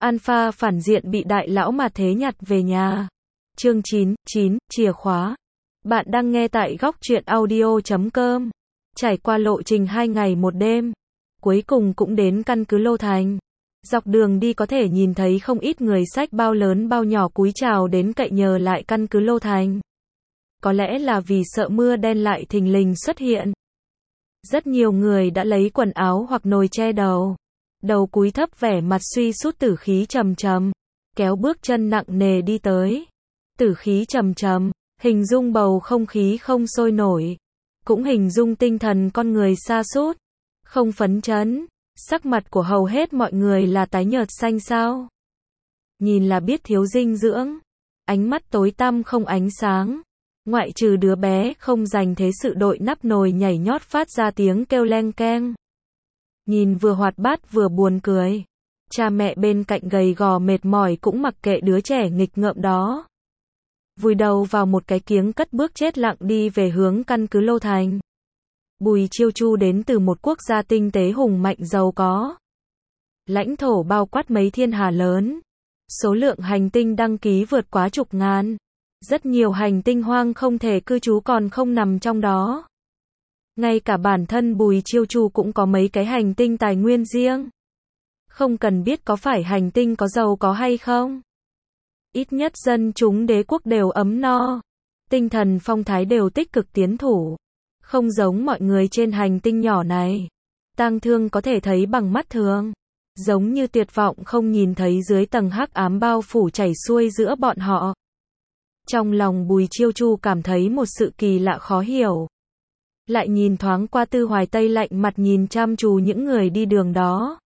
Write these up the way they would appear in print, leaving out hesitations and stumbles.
Alpha phản diện bị đại lão mà thế nhặt về nhà. Chương 9, chìa khóa. Bạn đang nghe tại góc truyện audio.com. Trải qua lộ trình 2 ngày 1 đêm, cuối cùng cũng đến căn cứ Lô Thành. Dọc đường đi có thể nhìn thấy không ít người xách bao lớn bao nhỏ cúi chào đến cậy nhờ lại căn cứ Lô Thành. Có lẽ là vì sợ mưa đen lại thình lình xuất hiện. Rất nhiều người đã lấy quần áo hoặc nồi che đầu. Đầu cúi thấp vẻ mặt suy sút, tử khí trầm trầm, kéo bước chân nặng nề đi tới. Tử khí trầm trầm, hình dung bầu không khí không sôi nổi, cũng hình dung tinh thần con người sa sút, không phấn chấn. Sắc mặt của hầu hết mọi người là tái nhợt xanh xao. Nhìn là biết thiếu dinh dưỡng, ánh mắt tối tăm không ánh sáng. Ngoại trừ đứa bé không dành thế sự đội nắp nồi nhảy nhót phát ra tiếng kêu leng keng. Nhìn vừa hoạt bát vừa buồn cười. Cha mẹ bên cạnh gầy gò mệt mỏi cũng mặc kệ đứa trẻ nghịch ngợm đó. Vùi đầu vào một cái kiếng cất bước chết lặng đi về hướng căn cứ Lô Thành. Bùi Chiêu Chu đến từ một quốc gia tinh tế hùng mạnh giàu có. Lãnh thổ bao quát mấy thiên hà lớn. Số lượng hành tinh đăng ký vượt quá chục ngàn. Rất nhiều hành tinh hoang không thể cư trú còn không nằm trong đó. Ngay cả bản thân Bùi Chiêu Chu cũng có mấy cái hành tinh tài nguyên riêng. Không cần biết có phải hành tinh có giàu có hay không. Ít nhất dân chúng đế quốc đều ấm no. Tinh thần phong thái đều tích cực tiến thủ. Không giống mọi người trên hành tinh nhỏ này. Tang thương có thể thấy bằng mắt thường. Giống như tuyệt vọng không nhìn thấy dưới tầng hắc ám bao phủ chảy xuôi giữa bọn họ. Trong lòng Bùi Chiêu Chu cảm thấy một sự kỳ lạ khó hiểu. Lại nhìn thoáng qua Tư Hoài Tây lạnh mặt nhìn chăm chú những người đi đường đó.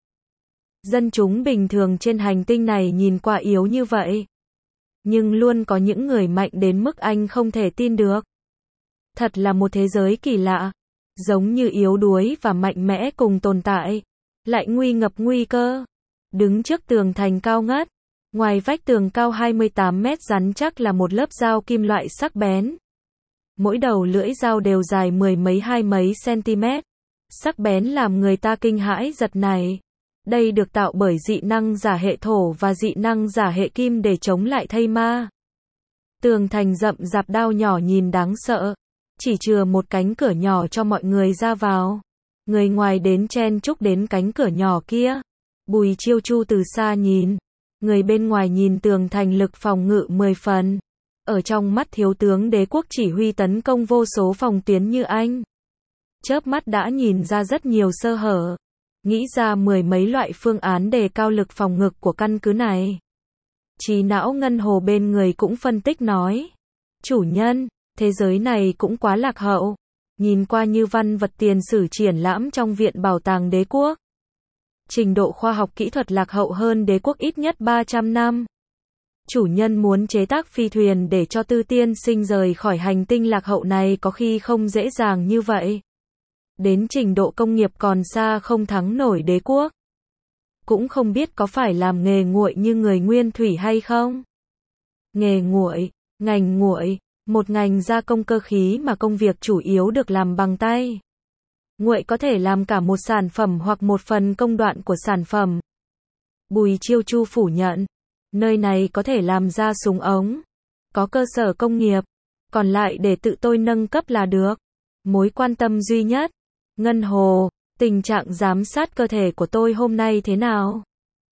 Dân chúng bình thường trên hành tinh này nhìn qua yếu như vậy. Nhưng luôn có những người mạnh đến mức anh không thể tin được. Thật là một thế giới kỳ lạ. Giống như yếu đuối và mạnh mẽ cùng tồn tại. Lại nguy ngập nguy cơ. Đứng trước tường thành cao ngất. Ngoài vách tường cao 28 mét rắn chắc là một lớp dao kim loại sắc bén. Mỗi đầu lưỡi dao đều dài mười mấy hai mấy cm. Sắc bén làm người ta kinh hãi giật này. Đây được tạo bởi dị năng giả hệ thổ và dị năng giả hệ kim để chống lại thây ma. Tường thành rậm rạp đao nhỏ nhìn đáng sợ. Chỉ chừa một cánh cửa nhỏ cho mọi người ra vào. Người ngoài đến chen chúc đến cánh cửa nhỏ kia. Bùi Chiêu Chu từ xa nhìn. Người bên ngoài nhìn tường thành lực phòng ngự 10 phần. Ở trong mắt thiếu tướng đế quốc chỉ huy tấn công vô số phòng tuyến như anh. Chớp mắt đã nhìn ra rất nhiều sơ hở. Nghĩ ra mười mấy loại phương án đề cao lực phòng ngự của căn cứ này. Trí não Ngân Hồ bên người cũng phân tích nói. Chủ nhân, thế giới này cũng quá lạc hậu. Nhìn qua như văn vật tiền sử triển lãm trong viện bảo tàng đế quốc. Trình độ khoa học kỹ thuật lạc hậu hơn đế quốc ít nhất 300 năm. Chủ nhân muốn chế tác phi thuyền để cho Tư tiên sinh rời khỏi hành tinh lạc hậu này có khi không dễ dàng như vậy. Đến trình độ công nghiệp còn xa không thắng nổi đế quốc. Cũng không biết có phải làm nghề nguội như người nguyên thủy hay không. Nghề nguội, ngành nguội, một ngành gia công cơ khí mà công việc chủ yếu được làm bằng tay. Nguội có thể làm cả một sản phẩm hoặc một phần công đoạn của sản phẩm. Bùi Chiêu Chu phủ nhận. Nơi này có thể làm ra súng ống. Có cơ sở công nghiệp. Còn lại để tự tôi nâng cấp là được. Mối quan tâm duy nhất. Ngân Hồ, tình trạng giám sát cơ thể của tôi hôm nay thế nào?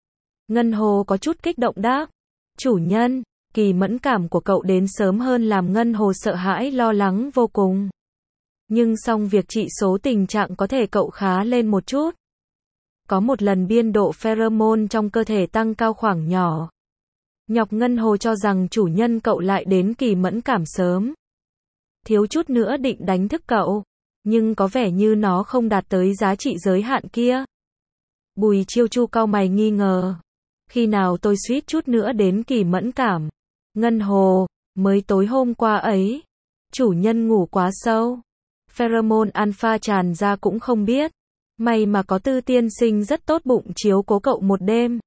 Ngân Hồ có chút kích động đáp. Chủ nhân, kỳ mẫn cảm của cậu đến sớm hơn làm Ngân Hồ sợ hãi lo lắng vô cùng. Nhưng xong việc trị số tình trạng có thể cậu khá lên một chút. Có một lần biên độ pheromone trong cơ thể tăng cao khoảng nhỏ. Nhọc Ngân Hồ cho rằng chủ nhân cậu lại đến kỳ mẫn cảm sớm. Thiếu chút nữa định đánh thức cậu. Nhưng có vẻ như nó không đạt tới giá trị giới hạn kia. Bùi Chiêu Chu cau mày nghi ngờ. Khi nào tôi suýt chút nữa đến kỳ mẫn cảm? Ngân Hồ, mới tối hôm qua ấy. Chủ nhân ngủ quá sâu. Pheromone alpha tràn ra cũng không biết. May mà có Tư tiên sinh rất tốt bụng chiếu cố cậu một đêm.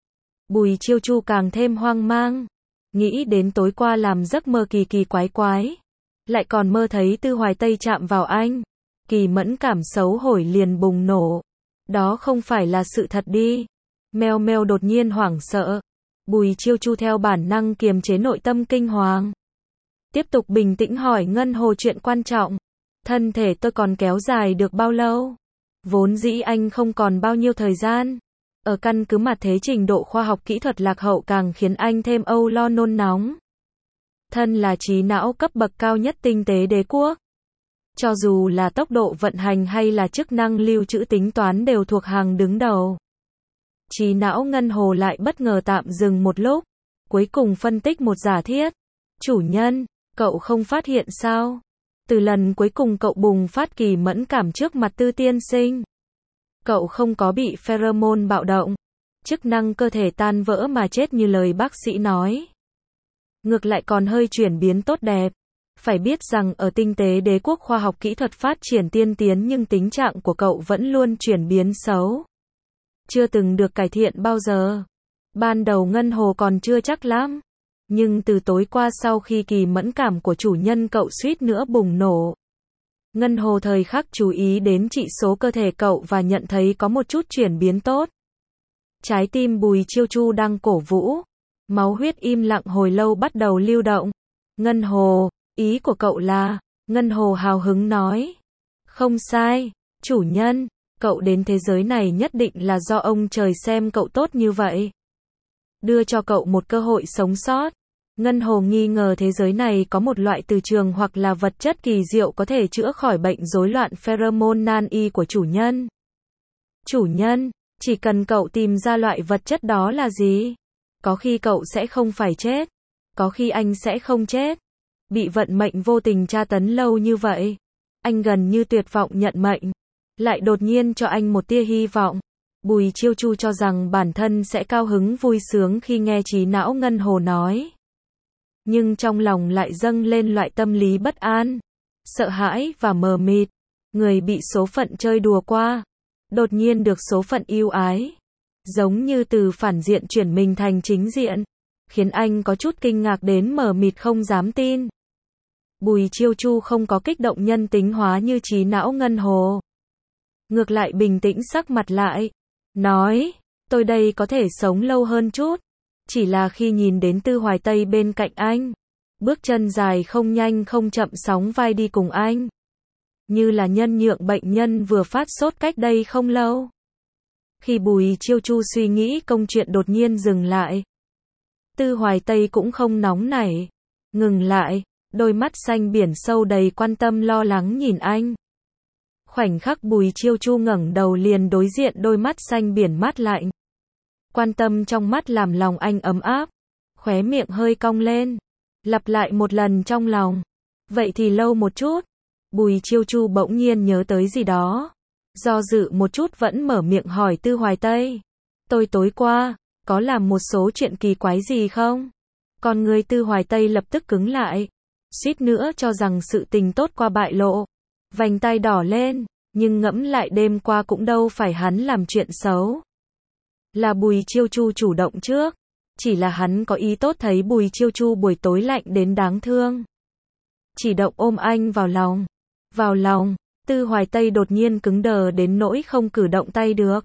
Bùi Chiêu Chu càng thêm hoang mang. Nghĩ đến tối qua làm giấc mơ kỳ kỳ quái quái. Lại còn mơ thấy Tư Hoài Tây chạm vào anh. Kỳ mẫn cảm xấu hổi liền bùng nổ. Đó không phải là sự thật đi. Meo meo đột nhiên hoảng sợ. Bùi Chiêu Chu theo bản năng kiềm chế nội tâm kinh hoàng. Tiếp tục bình tĩnh hỏi Ngân Hồ chuyện quan trọng. Thân thể tôi còn kéo dài được bao lâu? Vốn dĩ anh không còn bao nhiêu thời gian. Ở căn cứ mà thế trình độ khoa học kỹ thuật lạc hậu càng khiến anh thêm âu lo nôn nóng. Thân là trí não cấp bậc cao nhất tinh tế đế quốc. Cho dù là tốc độ vận hành hay là chức năng lưu trữ tính toán đều thuộc hàng đứng đầu. Trí não Ngân Hồ lại bất ngờ tạm dừng một lúc. Cuối cùng phân tích một giả thiết. Chủ nhân, cậu không phát hiện sao? Từ lần cuối cùng cậu bùng phát kỳ mẫn cảm trước mặt Tư tiên sinh. Cậu không có bị pheromone bạo động. Chức năng cơ thể tan vỡ mà chết như lời bác sĩ nói. Ngược lại còn hơi chuyển biến tốt đẹp. Phải biết rằng ở tinh tế đế quốc khoa học kỹ thuật phát triển tiên tiến nhưng tình trạng của cậu vẫn luôn chuyển biến xấu. Chưa từng được cải thiện bao giờ. Ban đầu Ngân Hồ còn chưa chắc lắm. Nhưng từ tối qua sau khi kỳ mẫn cảm của chủ nhân cậu suýt nữa bùng nổ. Ngân Hồ thời khắc chú ý đến chỉ số cơ thể cậu và nhận thấy có một chút chuyển biến tốt. Trái tim Bùi Chiêu Chu đang cổ vũ. Máu huyết im lặng hồi lâu bắt đầu lưu động. Ngân Hồ, ý của cậu là... Ngân Hồ hào hứng nói. Không sai, chủ nhân, cậu đến thế giới này nhất định là do ông trời xem cậu tốt như vậy. Đưa cho cậu một cơ hội sống sót. Ngân Hồ nghi ngờ thế giới này có một loại từ trường hoặc là vật chất kỳ diệu có thể chữa khỏi bệnh rối loạn pheromone nan y của chủ nhân. Chủ nhân, chỉ cần cậu tìm ra loại vật chất đó là gì? Có khi cậu sẽ không phải chết. Có khi anh sẽ không chết. Bị vận mệnh vô tình tra tấn lâu như vậy. Anh gần như tuyệt vọng nhận mệnh. Lại đột nhiên cho anh một tia hy vọng. Bùi Chiêu Chu cho rằng bản thân sẽ cao hứng vui sướng khi nghe trí não Ngân Hồ nói. Nhưng trong lòng lại dâng lên loại tâm lý bất an, sợ hãi và mờ mịt. Người bị số phận chơi đùa qua, đột nhiên được số phận yêu ái. Giống như từ phản diện chuyển mình thành chính diện, khiến anh có chút kinh ngạc đến mờ mịt không dám tin. Bùi Chiêu Chu không có kích động nhân tính hóa như trí não Ngân Hồ. Ngược lại bình tĩnh sắc mặt lại, nói, tôi đây có thể sống lâu hơn chút. Chỉ là khi nhìn đến Tư Hoài Tây bên cạnh anh, bước chân dài không nhanh không chậm sóng vai đi cùng anh. Như là nhân nhượng bệnh nhân vừa phát sốt cách đây không lâu. Khi Bùi Chiêu Chu suy nghĩ công chuyện đột nhiên dừng lại. Tư Hoài Tây cũng không nóng nảy, ngừng lại, đôi mắt xanh biển sâu đầy quan tâm lo lắng nhìn anh. Khoảnh khắc Bùi Chiêu Chu ngẩng đầu liền đối diện đôi mắt xanh biển mát lạnh. Quan tâm trong mắt làm lòng anh ấm áp, khóe miệng hơi cong lên, lặp lại một lần trong lòng. Vậy thì lâu một chút. Bùi Chiêu Chu bỗng nhiên nhớ tới gì đó. Do dự một chút vẫn mở miệng hỏi Tư Hoài Tây. Tôi tối qua, có làm một số chuyện kỳ quái gì không? Còn người Tư Hoài Tây lập tức cứng lại. Suýt nữa cho rằng sự tình tốt qua bại lộ. Vành tai đỏ lên, nhưng ngẫm lại đêm qua cũng đâu phải hắn làm chuyện xấu. Là Bùi Chiêu Chu chủ động trước. Chỉ là hắn có ý tốt thấy Bùi Chiêu Chu buổi tối lạnh đến đáng thương. Chỉ động ôm anh vào lòng. Vào lòng, Tư Hoài Tây đột nhiên cứng đờ đến nỗi không cử động tay được.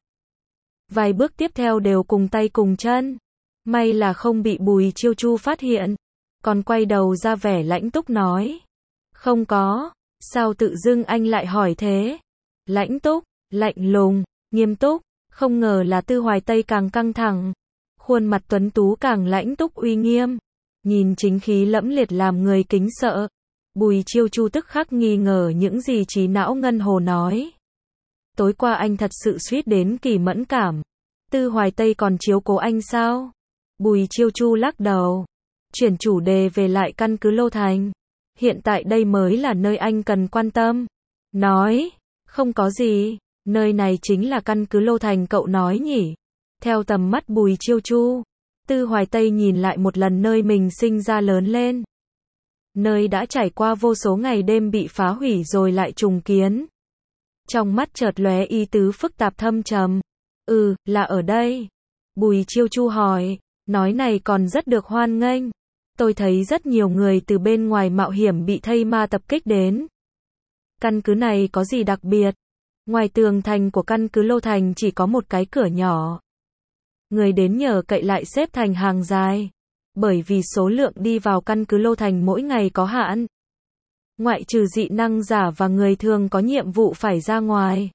Vài bước tiếp theo đều cùng tay cùng chân. May là không bị Bùi Chiêu Chu phát hiện. Còn quay đầu ra vẻ lãnh túc nói. Không có, sao tự dưng anh lại hỏi thế? Lãnh túc, lạnh lùng, nghiêm túc. Không ngờ là Tư Hoài Tây càng căng thẳng. Khuôn mặt tuấn tú càng lãnh túc uy nghiêm. Nhìn chính khí lẫm liệt làm người kính sợ. Bùi Chiêu Chu tức khắc nghi ngờ những gì trí não Ngân Hồ nói. Tối qua anh thật sự suýt đến kỳ mẫn cảm. Tư Hoài Tây còn chiếu cố anh sao? Bùi Chiêu Chu lắc đầu. Chuyển chủ đề về lại căn cứ Lô Thành. Hiện tại đây mới là nơi anh cần quan tâm. Nói, không có gì. Nơi này chính là căn cứ Lô Thành cậu nói nhỉ? Theo tầm mắt Bùi Chiêu Chu, Tư Hoài Tây nhìn lại một lần nơi mình sinh ra lớn lên. Nơi đã trải qua vô số ngày đêm bị phá hủy rồi lại trùng kiến. Trong mắt chợt lóe ý tứ phức tạp thâm trầm. Là ở đây. Bùi Chiêu Chu hỏi, nói này còn rất được hoan nghênh. Tôi thấy rất nhiều người từ bên ngoài mạo hiểm bị thây ma tập kích đến. Căn cứ này có gì đặc biệt? Ngoài tường thành của căn cứ Lô Thành chỉ có một cái cửa nhỏ. Người đến nhờ cậy lại xếp thành hàng dài. Bởi vì số lượng đi vào căn cứ Lô Thành mỗi ngày có hạn. Ngoại trừ dị năng giả và người thường có nhiệm vụ phải ra ngoài.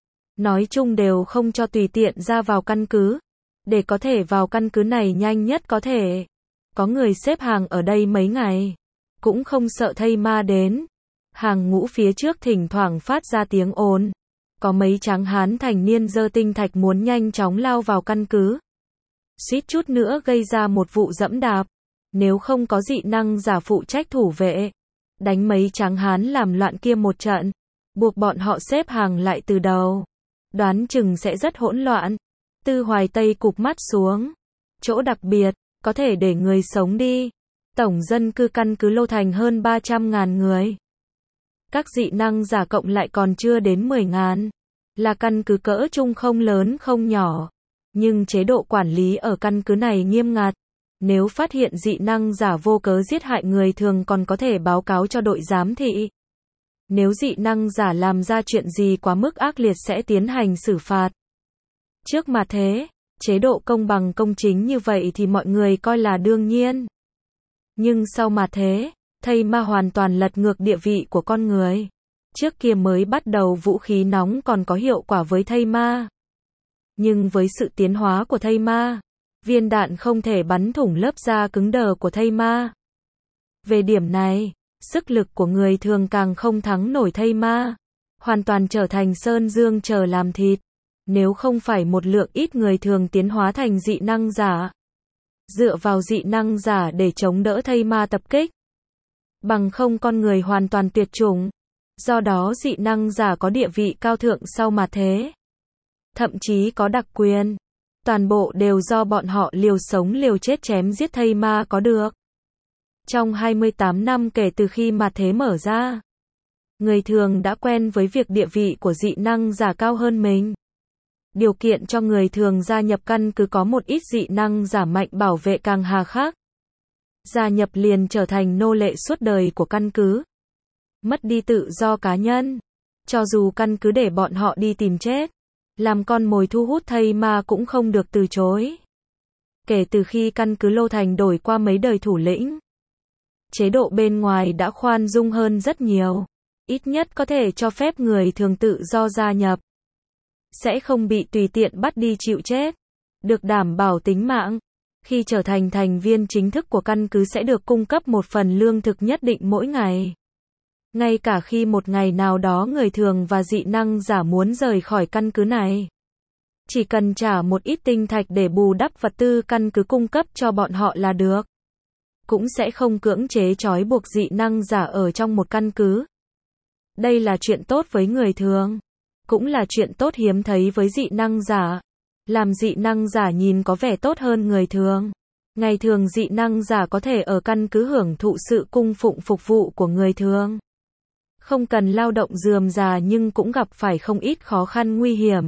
Nói chung đều không cho tùy tiện ra vào căn cứ. Để có thể vào căn cứ này nhanh nhất có thể. Có người xếp hàng ở đây mấy ngày. Cũng không sợ thây ma đến. Hàng ngũ phía trước thỉnh thoảng phát ra tiếng ồn. Có mấy tráng hán thành niên giơ tinh thạch muốn nhanh chóng lao vào căn cứ. Suýt chút nữa gây ra một vụ dẫm đạp. Nếu không có dị năng giả phụ trách thủ vệ. Đánh mấy tráng hán làm loạn kia một trận. Buộc bọn họ xếp hàng lại từ đầu. Đoán chừng sẽ rất hỗn loạn. Tư Hoài Tây cụp mắt xuống. Chỗ đặc biệt, có thể để người sống đi. Tổng dân cư căn cứ Lô Thành hơn 300.000 người. Các dị năng giả cộng lại còn chưa đến 10.000. Là căn cứ cỡ trung không lớn không nhỏ. Nhưng chế độ quản lý ở căn cứ này nghiêm ngặt. Nếu phát hiện dị năng giả vô cớ giết hại người thường còn có thể báo cáo cho đội giám thị. Nếu dị năng giả làm ra chuyện gì quá mức ác liệt sẽ tiến hành xử phạt. Trước mà thế, chế độ công bằng công chính như vậy thì mọi người coi là đương nhiên. Nhưng sau mà thế, thây ma hoàn toàn lật ngược địa vị của con người. Trước kia mới bắt đầu vũ khí nóng còn có hiệu quả với thây ma. Nhưng với sự tiến hóa của thây ma, viên đạn không thể bắn thủng lớp da cứng đờ của thây ma. Về điểm này, sức lực của người thường càng không thắng nổi thây ma. Hoàn toàn trở thành sơn dương chờ làm thịt. Nếu không phải một lượng ít người thường tiến hóa thành dị năng giả. Dựa vào dị năng giả để chống đỡ thây ma tập kích. Bằng không con người hoàn toàn tuyệt chủng. Do đó dị năng giả có địa vị cao thượng sau mà thế. Thậm chí có đặc quyền. Toàn bộ đều do bọn họ liều sống liều chết chém giết thây ma có được. Trong 28 năm kể từ khi mà thế mở ra, người thường đã quen với việc địa vị của dị năng giả cao hơn mình. Điều kiện cho người thường gia nhập căn cứ có một ít dị năng giả mạnh bảo vệ càng hà khắc. Gia nhập liền trở thành nô lệ suốt đời của căn cứ. Mất đi tự do cá nhân. Cho dù căn cứ để bọn họ đi tìm chết, làm con mồi thu hút thây ma cũng không được từ chối. Kể từ khi căn cứ Lô Thành đổi qua mấy đời thủ lĩnh, chế độ bên ngoài đã khoan dung hơn rất nhiều. Ít nhất có thể cho phép người thường tự do gia nhập. Sẽ không bị tùy tiện bắt đi chịu chết. Được đảm bảo tính mạng. Khi trở thành thành viên chính thức của căn cứ sẽ được cung cấp một phần lương thực nhất định mỗi ngày. Ngay cả khi một ngày nào đó người thường và dị năng giả muốn rời khỏi căn cứ này. Chỉ cần trả một ít tinh thạch để bù đắp vật tư căn cứ cung cấp cho bọn họ là được. Cũng sẽ không cưỡng chế trói buộc dị năng giả ở trong một căn cứ. Đây là chuyện tốt với người thường. Cũng là chuyện tốt hiếm thấy với dị năng giả. Làm dị năng giả nhìn có vẻ tốt hơn người thường. Ngày thường dị năng giả có thể ở căn cứ hưởng thụ sự cung phụng phục vụ của người thường. Không cần lao động rườm rà nhưng cũng gặp phải không ít khó khăn nguy hiểm.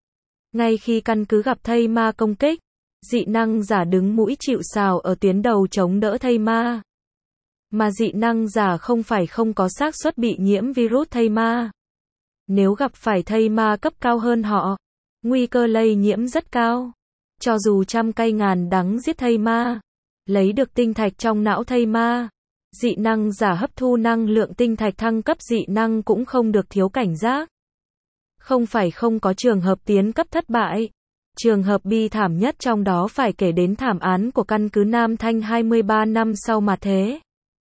Ngay khi căn cứ gặp thây ma công kích, dị năng giả đứng mũi chịu sào ở tuyến đầu chống đỡ thây ma. Mà dị năng giả không phải không có xác suất bị nhiễm virus thây ma. Nếu gặp phải thây ma cấp cao hơn họ, nguy cơ lây nhiễm rất cao. Cho dù trăm cây ngàn đắng giết thây ma, lấy được tinh thạch trong não thây ma, dị năng giả hấp thu năng lượng tinh thạch thăng cấp dị năng cũng không được thiếu cảnh giác. Không phải không có trường hợp tiến cấp thất bại. Trường hợp bi thảm nhất trong đó phải kể đến thảm án của căn cứ Nam Thanh 23 năm sau mà thế.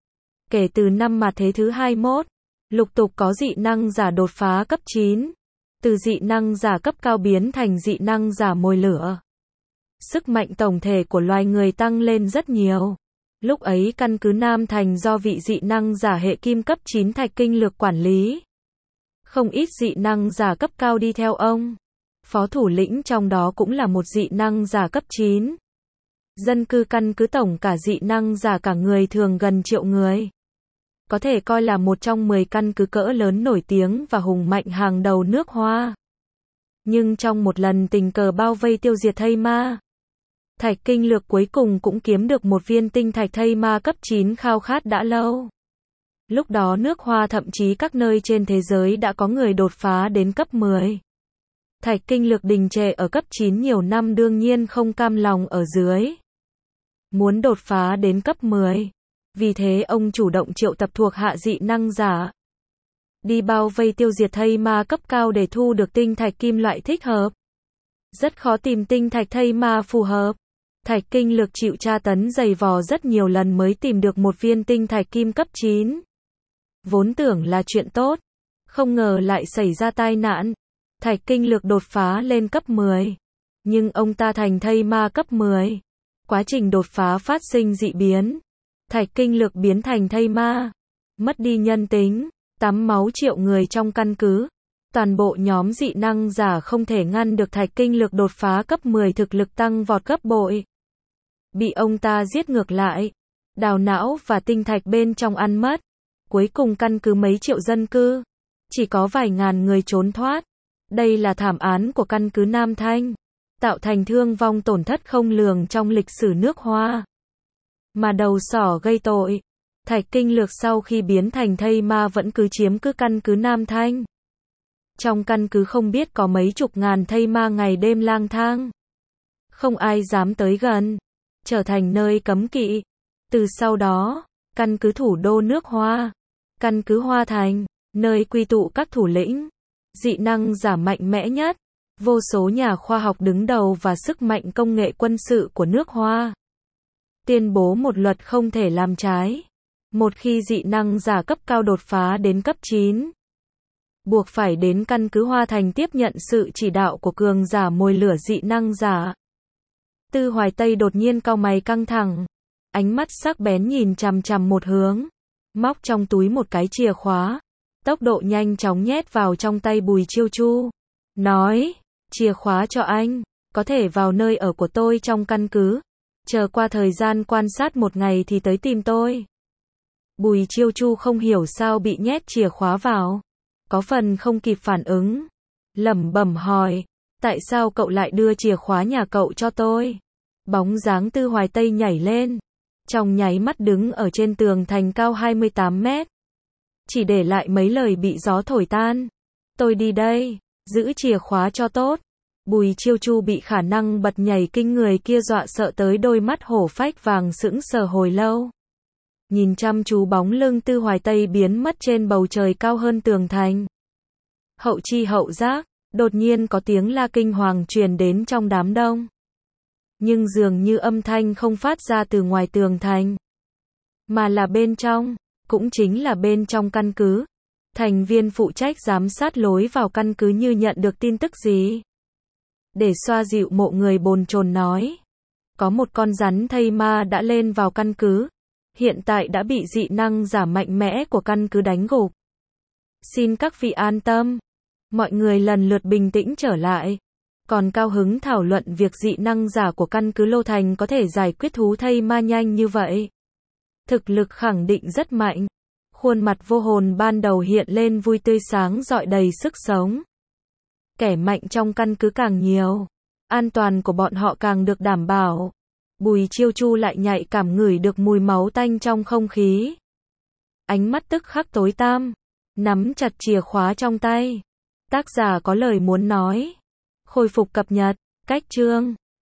Kể từ năm mà thế thứ 21, lục tục có dị năng giả đột phá cấp 9. Từ dị năng giả cấp cao biến thành dị năng giả mồi lửa. Sức mạnh tổng thể của loài người tăng lên rất nhiều. Lúc ấy căn cứ Nam Thành do vị dị năng giả hệ kim cấp 9 Thạch Kinh Lược quản lý. Không ít dị năng giả cấp cao đi theo ông. Phó thủ lĩnh trong đó cũng là một dị năng giả cấp 9. Dân cư căn cứ tổng cả dị năng giả cả người thường gần triệu người. Có thể coi là một trong 10 căn cứ cỡ lớn nổi tiếng và hùng mạnh hàng đầu nước Hoa. Nhưng trong một lần tình cờ bao vây tiêu diệt thây ma, Thạch Kinh Lược cuối cùng cũng kiếm được một viên tinh thạch thây ma cấp 9 khao khát đã lâu. Lúc đó nước Hoa thậm chí các nơi trên thế giới đã có người đột phá đến cấp 10. Thạch kinh lực đình trệ ở cấp 9 nhiều năm đương nhiên không cam lòng ở dưới. Muốn đột phá đến cấp 10. Vì thế ông chủ động triệu tập thuộc hạ dị năng giả. Đi bao vây tiêu diệt thây ma cấp cao để thu được tinh thạch kim loại thích hợp. Rất khó tìm tinh thạch thây ma phù hợp. Thạch kinh lực chịu tra tấn dày vò rất nhiều lần mới tìm được một viên tinh thạch kim cấp 9. Vốn tưởng là chuyện tốt. Không ngờ lại xảy ra tai nạn. Thạch kinh lực đột phá lên cấp 10. Nhưng ông ta thành thây ma cấp 10. Quá trình đột phá phát sinh dị biến. Thạch kinh lực biến thành thây ma. Mất đi nhân tính. Tắm máu triệu người trong căn cứ. Toàn bộ nhóm dị năng giả không thể ngăn được thạch kinh lực đột phá cấp 10 thực lực tăng vọt gấp bội. Bị ông ta giết ngược lại. Đào não và tinh thạch bên trong ăn mất. Cuối cùng căn cứ mấy triệu dân cư. Chỉ có vài ngàn người trốn thoát. Đây là thảm án của căn cứ Nam Thanh. Tạo thành thương vong tổn thất không lường trong lịch sử nước Hoa. Mà đầu sỏ gây tội. Thạch kinh lực sau khi biến thành thây ma vẫn cứ chiếm cứ căn cứ Nam Thanh. Trong căn cứ không biết có mấy chục ngàn thây ma ngày đêm lang thang. Không ai dám tới gần. Trở thành nơi cấm kỵ. Từ sau đó, căn cứ thủ đô nước Hoa. Căn cứ Hoa Thành, nơi quy tụ các thủ lĩnh. Dị năng giả mạnh mẽ nhất. Vô số nhà khoa học đứng đầu và sức mạnh công nghệ quân sự của nước Hoa. Tuyên bố một luật không thể làm trái. Một khi dị năng giả cấp cao đột phá đến cấp 9. Buộc phải đến căn cứ Hoa Thành tiếp nhận sự chỉ đạo của cường giả mồi lửa dị năng giả. Tư Hoài Tây đột nhiên cau mày căng thẳng. Ánh mắt sắc bén nhìn chằm chằm một hướng. Móc trong túi một cái chìa khóa. Tốc độ nhanh chóng nhét vào trong tay Bùi Chiêu Chu. Nói, chìa khóa cho anh. Có thể vào nơi ở của tôi trong căn cứ. Chờ qua thời gian quan sát một ngày thì tới tìm tôi. Bùi Chiêu Chu không hiểu sao bị nhét chìa khóa vào. Có phần không kịp phản ứng. Lẩm bẩm hỏi. Tại sao cậu lại đưa chìa khóa nhà cậu cho tôi? Bóng dáng Tư Hoài Tây nhảy lên. Trong nháy mắt đứng ở trên tường thành cao 28 mét. Chỉ để lại mấy lời bị gió thổi tan. Tôi đi đây. Giữ chìa khóa cho tốt. Bùi Chiêu Chu bị khả năng bật nhảy kinh người kia dọa sợ tới đôi mắt hổ phách vàng sững sờ hồi lâu. Nhìn chăm chú bóng lưng Tư Hoài Tây biến mất trên bầu trời cao hơn tường thành. Hậu chi hậu giác, đột nhiên có tiếng la kinh hoàng truyền đến trong đám đông. Nhưng dường như âm thanh không phát ra từ ngoài tường thành, mà là bên trong, cũng chính là bên trong căn cứ. Thành viên phụ trách giám sát lối vào căn cứ như nhận được tin tức gì. Để xoa dịu mộ người bồn chồn nói. Có một con rắn thây ma đã lên vào căn cứ. Hiện tại đã bị dị năng giả mạnh mẽ của căn cứ đánh gục. Xin các vị an tâm. Mọi người lần lượt bình tĩnh trở lại. Còn cao hứng thảo luận việc dị năng giả của căn cứ Lô Thành có thể giải quyết thú thây ma nhanh như vậy. Thực lực khẳng định rất mạnh. Khuôn mặt vô hồn ban đầu hiện lên vui tươi sáng rọi đầy sức sống. Kẻ mạnh trong căn cứ càng nhiều. An toàn của bọn họ càng được đảm bảo. Bùi Chiêu Chu lại nhạy cảm ngửi được mùi máu tanh trong không khí. Ánh mắt tức khắc tối tăm. Nắm chặt chìa khóa trong tay. Tác giả có lời muốn nói. Khôi phục cập nhật. Cách chương